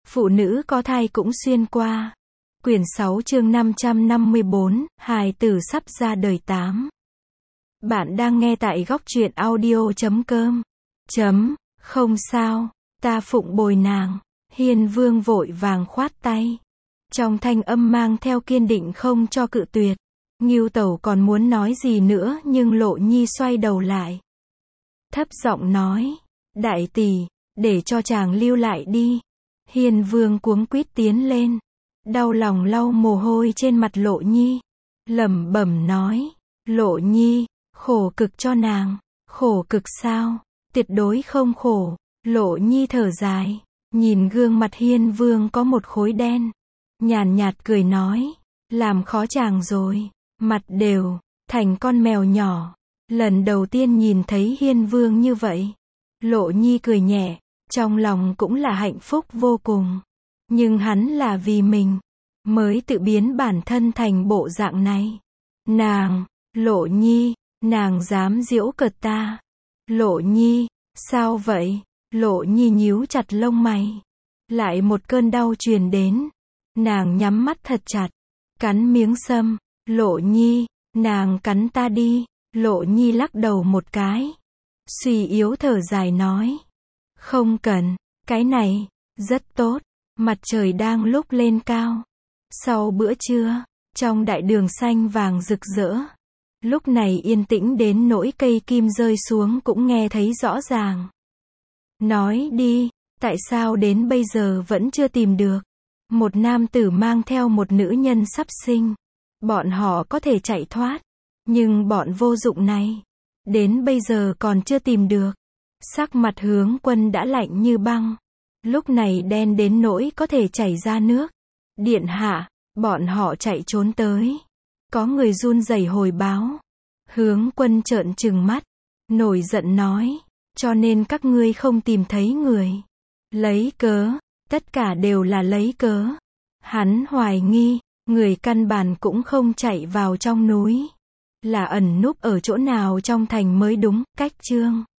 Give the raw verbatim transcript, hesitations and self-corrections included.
Phụ nữ có thai cũng xuyên qua. Quyển sáu chương năm trăm năm mươi bốn, hài tử sắp ra đời tám. Bạn đang nghe tại góc truyện audio chấm com. Chấm, không sao, ta phụng bồi nàng. Hiên Vương vội vàng khoát tay. Trong thanh âm mang theo kiên định không cho cự tuyệt. Ngưu Tẩu còn muốn nói gì nữa nhưng Lộ Nhi xoay đầu lại. Thấp giọng nói, đại tỷ, để cho chàng lưu lại đi. Hiên Vương cuống quýt tiến lên. Đau lòng lau mồ hôi trên mặt Lộ Nhi. Lẩm bẩm nói, Lộ Nhi, khổ cực cho nàng. Khổ cực sao? Tuyệt đối không khổ. Lộ Nhi thở dài. Nhìn gương mặt Hiên Vương có một khối đen. Nhàn nhạt cười nói, làm khó chàng rồi. Mặt đều, thành con mèo nhỏ. Lần đầu tiên nhìn thấy Hiên Vương như vậy. Lộ Nhi cười nhẹ, trong lòng cũng là hạnh phúc vô cùng. Nhưng hắn là vì mình, mới tự biến bản thân thành bộ dạng này. Nàng, Lộ Nhi, nàng dám giễu cợt ta. Lộ Nhi, sao vậy? Lộ Nhi nhíu chặt lông mày. Lại một cơn đau truyền đến. Nàng nhắm mắt thật chặt, cắn miếng sâm. Lộ Nhi, nàng cắn ta đi. Lộ Nhi lắc đầu một cái. Suy yếu thở dài nói. Không cần, cái này, rất tốt. Mặt trời đang lúc lên cao. Sau bữa trưa, trong đại đường xanh vàng rực rỡ. Lúc này yên tĩnh đến nỗi cây kim rơi xuống cũng nghe thấy rõ ràng. Nói đi, tại sao đến bây giờ vẫn chưa tìm được? Một nam tử mang theo một nữ nhân sắp sinh. Bọn họ có thể chạy thoát. Nhưng bọn vô dụng này, đến bây giờ còn chưa tìm được. Sắc mặt Hướng Quân đã lạnh như băng. Lúc này đen đến nỗi có thể chảy ra nước. Điện hạ, bọn họ chạy trốn tới. Có người run rẩy hồi báo. Hướng Quân trợn trừng mắt, nổi giận nói, cho nên các ngươi không tìm thấy người. Lấy cớ, tất cả đều là lấy cớ. Hắn hoài nghi, người căn bản cũng không chạy vào trong núi. Là ẩn núp ở chỗ nào trong thành mới đúng. Cách chương